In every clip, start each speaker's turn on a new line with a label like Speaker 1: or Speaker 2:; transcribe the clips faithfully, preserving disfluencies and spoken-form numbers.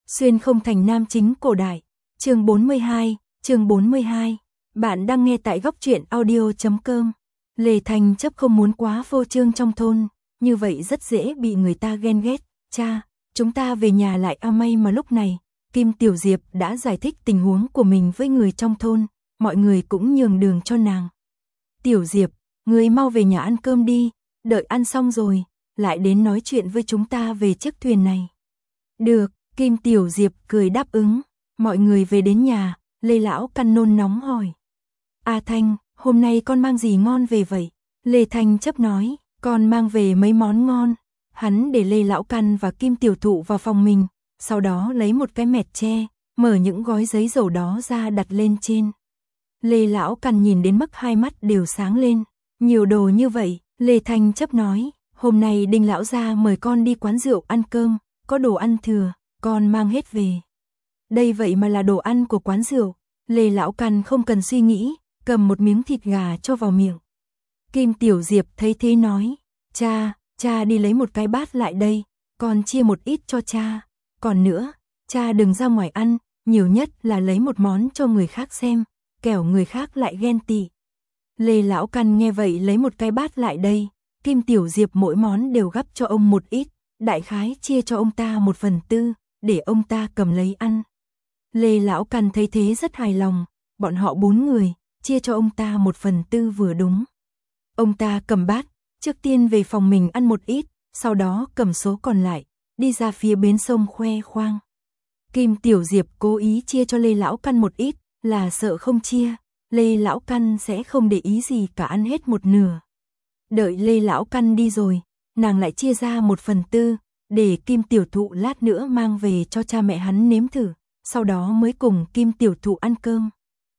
Speaker 1: Xuyên không thành nam chính cổ đại. Chương bốn mươi hai, chương bốn mươi hai. Bạn đang nghe tại góc truyện audio chấm com. Lê Thành chấp không muốn quá phô trương trong thôn, như vậy rất dễ bị người ta ghen ghét. Cha, chúng ta về nhà lại. A may mà lúc này, Kim Tiểu Diệp đã giải thích tình huống của mình với người trong thôn, mọi người cũng nhường đường cho nàng. Tiểu Diệp, ngươi mau về nhà ăn cơm đi, đợi ăn xong rồi, lại đến nói chuyện với chúng ta về chiếc thuyền này. Được, Kim Tiểu Diệp cười đáp ứng. Mọi người về đến nhà, Lê Lão Căn nôn nóng hỏi. A Thanh, hôm nay con mang gì ngon về vậy? Lê Thanh chấp nói, con mang về mấy món ngon. Hắn để Lê Lão Căn và Kim Tiểu Thụ vào phòng mình, sau đó lấy một cái mẹt tre, mở những gói giấy dầu đó ra đặt lên trên. Lê Lão Căn nhìn đến mức hai mắt đều sáng lên. Nhiều đồ như vậy, Lê Thanh chấp nói, hôm nay Đinh Lão gia mời con đi quán rượu ăn cơm, có đồ ăn thừa, con mang hết về. Đây vậy mà là đồ ăn của quán rượu. Lê Lão Căn không cần suy nghĩ, cầm một miếng thịt gà cho vào miệng. Kim Tiểu Diệp thấy thế nói, cha, cha đi lấy một cái bát lại đây, con chia một ít cho cha. Còn nữa, cha đừng ra ngoài ăn, nhiều nhất là lấy một món cho người khác xem, kẻo người khác lại ghen tị. Lê Lão Căn nghe vậy lấy một cái bát lại đây, Kim Tiểu Diệp mỗi món đều gắp cho ông một ít, đại khái chia cho ông ta một phần tư, để ông ta cầm lấy ăn. Lê Lão Căn thấy thế rất hài lòng, bọn họ bốn người, chia cho ông ta một phần tư vừa đúng. Ông ta cầm bát, trước tiên về phòng mình ăn một ít, sau đó cầm số còn lại, đi ra phía bến sông khoe khoang. Kim Tiểu Diệp cố ý chia cho Lê Lão Căn một ít, là sợ không chia, Lê Lão Căn sẽ không để ý gì cả, ăn hết một nửa. Đợi Lê Lão Căn đi rồi, nàng lại chia ra một phần tư, để Kim Tiểu Thụ lát nữa mang về cho cha mẹ hắn nếm thử, sau đó mới cùng Kim Tiểu Thụ ăn cơm.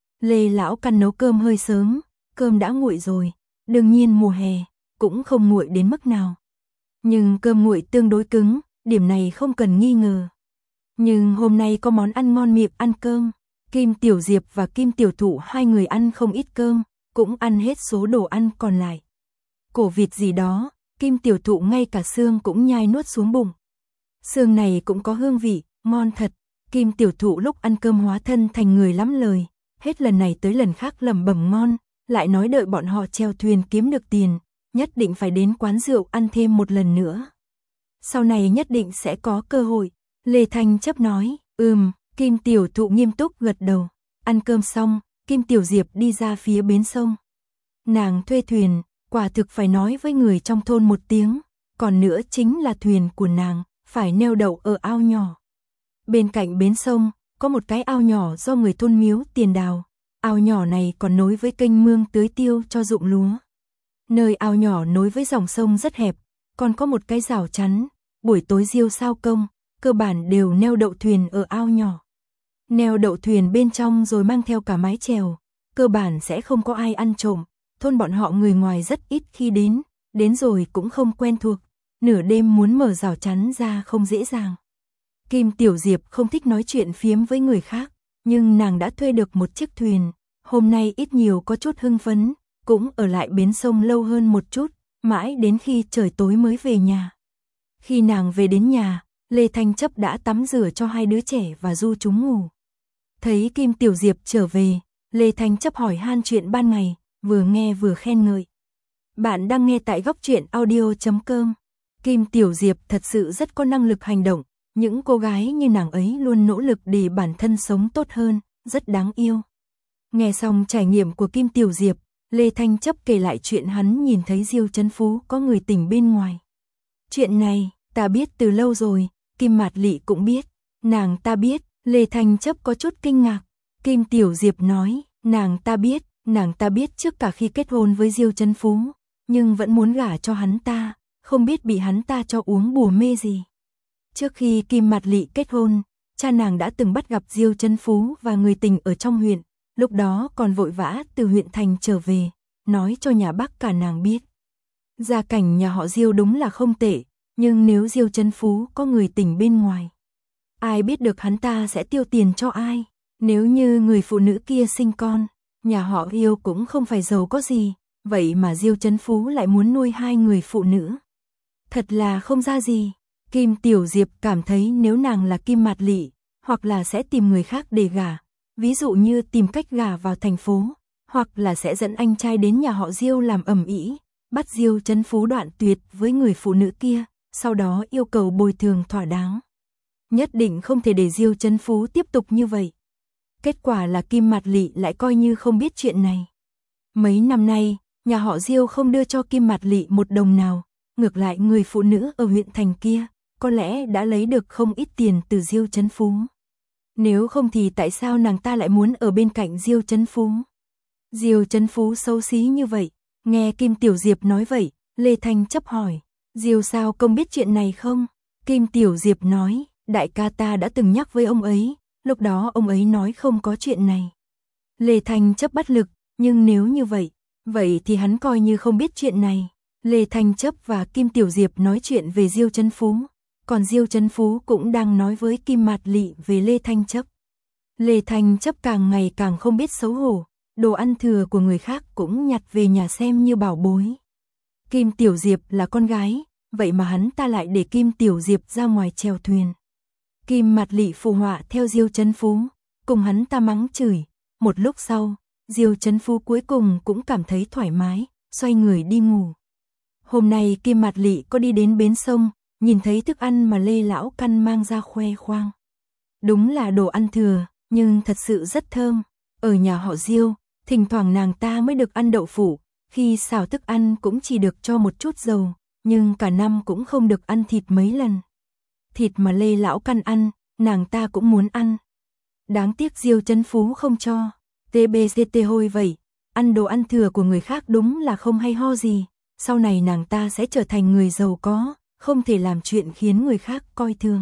Speaker 1: Lê Lão Căn nấu cơm hơi sớm, cơm đã nguội rồi, đương nhiên mùa hè, cũng không nguội đến mức nào. Nhưng cơm nguội tương đối cứng, điểm này không cần nghi ngờ. Nhưng hôm nay có món ăn ngon miệng ăn cơm, Kim Tiểu Diệp và Kim Tiểu Thụ hai người ăn không ít cơm, cũng ăn hết số đồ ăn còn lại. Cổ vịt gì đó, Kim Tiểu Thụ ngay cả xương cũng nhai nuốt xuống bụng. Xương này cũng có hương vị, ngon thật. Kim Tiểu Thụ lúc ăn cơm hóa thân thành người lắm lời, hết lần này tới lần khác lẩm bẩm ngon, lại nói đợi bọn họ chèo thuyền kiếm được tiền, nhất định phải đến quán rượu ăn thêm một lần nữa. Sau này nhất định sẽ có cơ hội. Lê Thanh chấp nói, ừm, Kim Tiểu Thụ nghiêm túc gật đầu. Ăn cơm xong, Kim Tiểu Diệp đi ra phía bến sông. Nàng thuê thuyền, quả thực phải nói với người trong thôn một tiếng, còn nữa chính là thuyền của nàng, phải neo đậu ở ao nhỏ. Bên cạnh bến sông, có một cái ao nhỏ do người thôn Miếu Tiền đào. Ao nhỏ này còn nối với kênh mương tưới tiêu cho ruộng lúa. Nơi ao nhỏ nối với dòng sông rất hẹp, còn có một cái rào chắn, buổi tối diêu sao công, cơ bản đều neo đậu thuyền ở ao nhỏ. Neo đậu thuyền bên trong rồi mang theo cả mái chèo, cơ bản sẽ không có ai ăn trộm, thôn bọn họ người ngoài rất ít khi đến, đến rồi cũng không quen thuộc, nửa đêm muốn mở rào chắn ra không dễ dàng. Kim Tiểu Diệp không thích nói chuyện phiếm với người khác, nhưng nàng đã thuê được một chiếc thuyền, hôm nay ít nhiều có chút hưng phấn, cũng ở lại bến sông lâu hơn một chút, mãi đến khi trời tối mới về nhà. Khi nàng về đến nhà, Lê Thanh chấp đã tắm rửa cho hai đứa trẻ và du chúng ngủ. Thấy Kim Tiểu Diệp trở về, Lê Thanh chấp hỏi han chuyện ban ngày, vừa nghe vừa khen ngợi. Bạn đang nghe tại góc truyện audio chấm com. Kim Tiểu Diệp thật sự rất có năng lực hành động, những cô gái như nàng ấy luôn nỗ lực để bản thân sống tốt hơn, rất đáng yêu. Nghe xong trải nghiệm của Kim Tiểu Diệp, Lê Thanh chấp kể lại chuyện hắn nhìn thấy Diêu Chấn Phú có người tình bên ngoài. Chuyện này, ta biết từ lâu rồi, Kim Mạt Lị cũng biết. Nàng ta biết, Lê Thanh chấp có chút kinh ngạc. Kim Tiểu Diệp nói, nàng ta biết, nàng ta biết trước cả khi kết hôn với Diêu Chấn Phú, nhưng vẫn muốn gả cho hắn ta, không biết bị hắn ta cho uống bùa mê gì. Trước khi Kim Mạt Lị kết hôn, cha nàng đã từng bắt gặp Diêu Chấn Phú và người tình ở trong huyện, lúc đó còn vội vã từ huyện thành trở về, nói cho nhà bác cả nàng biết. Gia cảnh nhà họ Diêu đúng là không tệ, nhưng nếu Diêu Chấn Phú có người tình bên ngoài, ai biết được hắn ta sẽ tiêu tiền cho ai. Nếu như người phụ nữ kia sinh con, nhà họ Diêu cũng không phải giàu có gì, vậy mà Diêu Chấn Phú lại muốn nuôi hai người phụ nữ. Thật là không ra gì. Kim Tiểu Diệp cảm thấy nếu nàng là Kim Mạt Lị, hoặc là sẽ tìm người khác để gả, ví dụ như tìm cách gả vào thành phố, hoặc là sẽ dẫn anh trai đến nhà họ Diêu làm ầm ĩ, bắt Diêu Chấn Phú đoạn tuyệt với người phụ nữ kia, sau đó yêu cầu bồi thường thỏa đáng. Nhất định không thể để Diêu Chấn Phú tiếp tục như vậy. Kết quả là Kim Mạt Lị lại coi như không biết chuyện này. Mấy năm nay, nhà họ Diêu không đưa cho Kim Mạt Lị một đồng nào, ngược lại người phụ nữ ở huyện thành kia, có lẽ đã lấy được không ít tiền từ Diêu Chấn Phú. Nếu không thì tại sao nàng ta lại muốn ở bên cạnh Diêu Chấn Phú? Diêu Chấn Phú xấu xí như vậy, nghe Kim Tiểu Diệp nói vậy, Lê Thanh chấp hỏi, Diêu Sao Công biết chuyện này không? Kim Tiểu Diệp nói, đại ca ta đã từng nhắc với ông ấy, lúc đó ông ấy nói không có chuyện này. Lê Thanh chấp bắt lực, nhưng nếu như vậy, vậy thì hắn coi như không biết chuyện này. Lê Thanh chấp và Kim Tiểu Diệp nói chuyện về Diêu Chấn Phú, còn Diêu Chấn Phú cũng đang nói với Kim Mạt Lị về Lê Thanh chấp. Lê Thanh chấp càng ngày càng không biết xấu hổ, đồ ăn thừa của người khác cũng nhặt về nhà xem như bảo bối. Kim Tiểu Diệp là con gái, vậy mà hắn ta lại để Kim Tiểu Diệp ra ngoài chèo thuyền. Kim Mạt Lị phụ họa theo Diêu Chấn Phú, cùng hắn ta mắng chửi. Một lúc sau, Diêu Chấn Phú cuối cùng cũng cảm thấy thoải mái, xoay người đi ngủ. Hôm nay Kim Mạt Lị có đi đến bến sông, nhìn thấy thức ăn mà Lê Lão Căn mang ra khoe khoang. Đúng là đồ ăn thừa, nhưng thật sự rất thơm. Ở nhà họ Diêu, thỉnh thoảng nàng ta mới được ăn đậu phụ, khi xào thức ăn cũng chỉ được cho một chút dầu, nhưng cả năm cũng không được ăn thịt mấy lần. Thịt mà Lê Lão Căn ăn, nàng ta cũng muốn ăn. Đáng tiếc Diêu Chấn Phú không cho. tê bê xê tê hôi vậy, ăn đồ ăn thừa của người khác đúng là không hay ho gì. Sau này nàng ta sẽ trở thành người giàu có, không thể làm chuyện khiến người khác coi thường.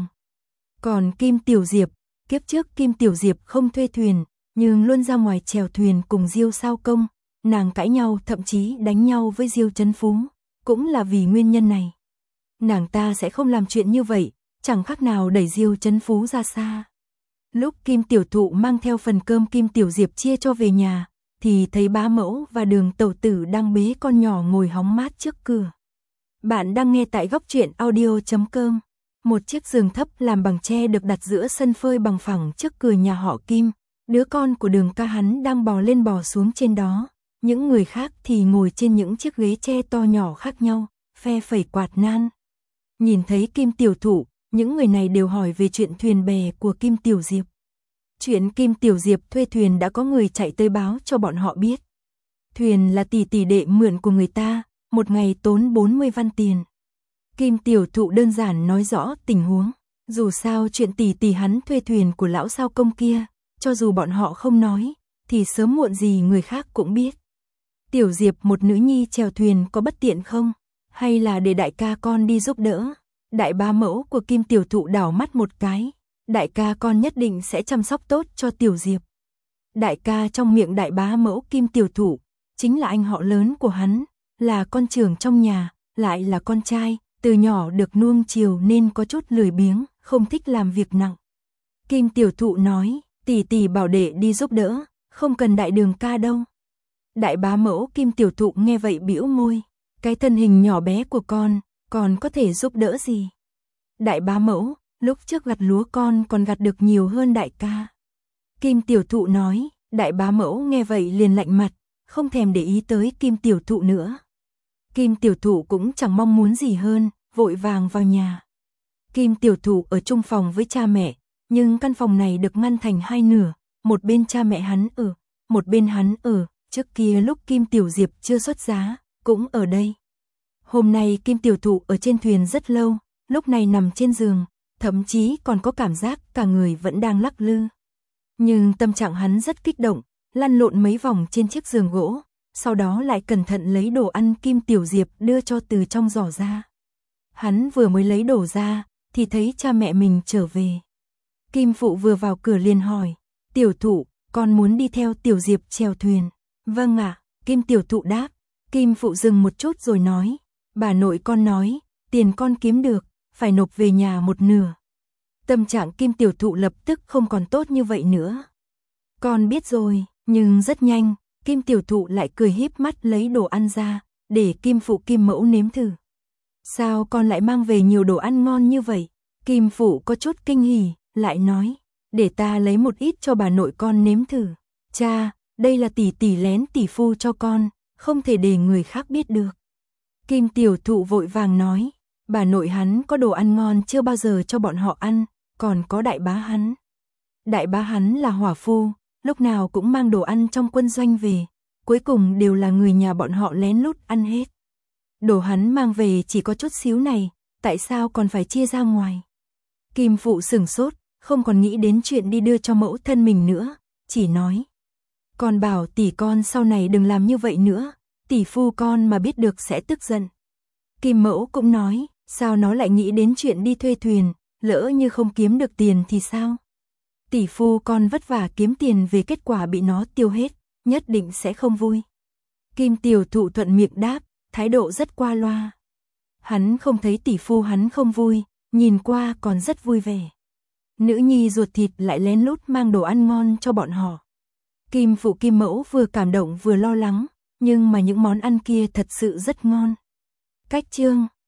Speaker 1: Còn Kim Tiểu Diệp, kiếp trước Kim Tiểu Diệp không thuê thuyền, nhưng luôn ra ngoài chèo thuyền cùng Diêu Sao Công, nàng cãi nhau thậm chí đánh nhau với Diêu Chấn Phú, cũng là vì nguyên nhân này. Nàng ta sẽ không làm chuyện như vậy, chẳng khác nào đẩy Diêu Chấn Phú ra xa. Lúc Kim Tiểu Thụ mang theo phần cơm Kim Tiểu Diệp chia cho về nhà, thì thấy bá mẫu và Đường Tẩu Tử đang bế con nhỏ ngồi hóng mát trước cửa. Bạn đang nghe tại góc truyện audio chấm com. Một chiếc giường thấp làm bằng tre được đặt giữa sân phơi bằng phẳng trước cửa nhà họ Kim. Đứa con của Đường ca hắn đang bò lên bò xuống trên đó. Những người khác thì ngồi trên những chiếc ghế tre to nhỏ khác nhau, phe phẩy quạt nan. Nhìn thấy Kim Tiểu Thụ, những người này đều hỏi về chuyện thuyền bè của Kim Tiểu Diệp. Chuyện Kim Tiểu Diệp thuê thuyền đã có người chạy tới báo cho bọn họ biết. Thuyền là tỷ tỷ đệ mượn của người ta, một ngày tốn bốn mươi văn tiền. Kim Tiểu Thụ đơn giản nói rõ tình huống. Dù sao chuyện tỷ tỷ hắn thuê thuyền của lão Sao Công kia, cho dù bọn họ không nói, thì sớm muộn gì người khác cũng biết. Tiểu Diệp một nữ nhi chèo thuyền có bất tiện không? Hay là để đại ca con đi giúp đỡ? Đại bá mẫu của Kim Tiểu Thụ đảo mắt một cái. Đại ca con nhất định sẽ chăm sóc tốt cho Tiểu Diệp. Đại ca trong miệng đại bá mẫu Kim Tiểu Thụ, chính là anh họ lớn của hắn, là con trưởng trong nhà, lại là con trai, từ nhỏ được nuông chiều nên có chút lười biếng, không thích làm việc nặng. Kim Tiểu Thụ nói, tỷ tỷ bảo đệ đi giúp đỡ, không cần đại Đường ca đâu. Đại bá mẫu Kim Tiểu Thụ nghe vậy bĩu môi, cái thân hình nhỏ bé của con, còn có thể giúp đỡ gì? Đại bá mẫu, lúc trước gặt lúa con còn gặt được nhiều hơn đại ca. Kim Tiểu Thụ nói, đại bá mẫu nghe vậy liền lạnh mặt, không thèm để ý tới Kim Tiểu Thụ nữa. Kim Tiểu Thụ cũng chẳng mong muốn gì hơn, vội vàng vào nhà. Kim Tiểu Thụ ở chung phòng với cha mẹ, nhưng căn phòng này được ngăn thành hai nửa, một bên cha mẹ hắn ở, một bên hắn ở, trước kia lúc Kim Tiểu Diệp chưa xuất giá, cũng ở đây. Hôm nay Kim Tiểu Thụ ở trên thuyền rất lâu, lúc này nằm trên giường, thậm chí còn có cảm giác cả người vẫn đang lắc lư. Nhưng tâm trạng hắn rất kích động, lăn lộn mấy vòng trên chiếc giường gỗ, sau đó lại cẩn thận lấy đồ ăn Kim Tiểu Diệp đưa cho từ trong giỏ ra. Hắn vừa mới lấy đồ ra, thì thấy cha mẹ mình trở về. Kim Phụ vừa vào cửa liền hỏi, Tiểu Thụ, con muốn đi theo Tiểu Diệp chèo thuyền. Vâng ạ, Kim Tiểu Thụ đáp. Kim Phụ dừng một chút rồi nói, bà nội con nói, tiền con kiếm được, phải nộp về nhà một nửa. Tâm trạng Kim Tiểu Thụ lập tức không còn tốt như vậy nữa. Con biết rồi, nhưng rất nhanh, Kim Tiểu Thụ lại cười híp mắt lấy đồ ăn ra, để Kim Phụ Kim Mẫu nếm thử. Sao con lại mang về nhiều đồ ăn ngon như vậy? Kim Phụ có chút kinh hỉ, lại nói, để ta lấy một ít cho bà nội con nếm thử. Cha, đây là tỷ tỷ lén tỷ phu cho con, không thể để người khác biết được. Kim tiểu thụ vội vàng nói, bà nội hắn có đồ ăn ngon chưa bao giờ cho bọn họ ăn, còn có đại bá hắn. Đại bá hắn là hỏa phu, lúc nào cũng mang đồ ăn trong quân doanh về, cuối cùng đều là người nhà bọn họ lén lút ăn hết. Đồ hắn mang về chỉ có chút xíu này, tại sao còn phải chia ra ngoài? Kim phụ sửng sốt, không còn nghĩ đến chuyện đi đưa cho mẫu thân mình nữa, chỉ nói. Con bảo tỷ con sau này đừng làm như vậy nữa, tỷ phu con mà biết được sẽ tức giận. Kim mẫu cũng nói, sao nó lại nghĩ đến chuyện đi thuê thuyền, lỡ như không kiếm được tiền thì sao? Tỷ phu con vất vả kiếm tiền về kết quả bị nó tiêu hết, nhất định sẽ không vui. Kim tiểu thụ thuận miệng đáp, thái độ rất qua loa. Hắn không thấy tỷ phu hắn không vui, nhìn qua còn rất vui vẻ. Nữ nhi ruột thịt lại lén lút mang đồ ăn ngon cho bọn họ. Kim phụ Kim mẫu vừa cảm động vừa lo lắng, nhưng mà những món ăn kia thật sự rất ngon. Cách chương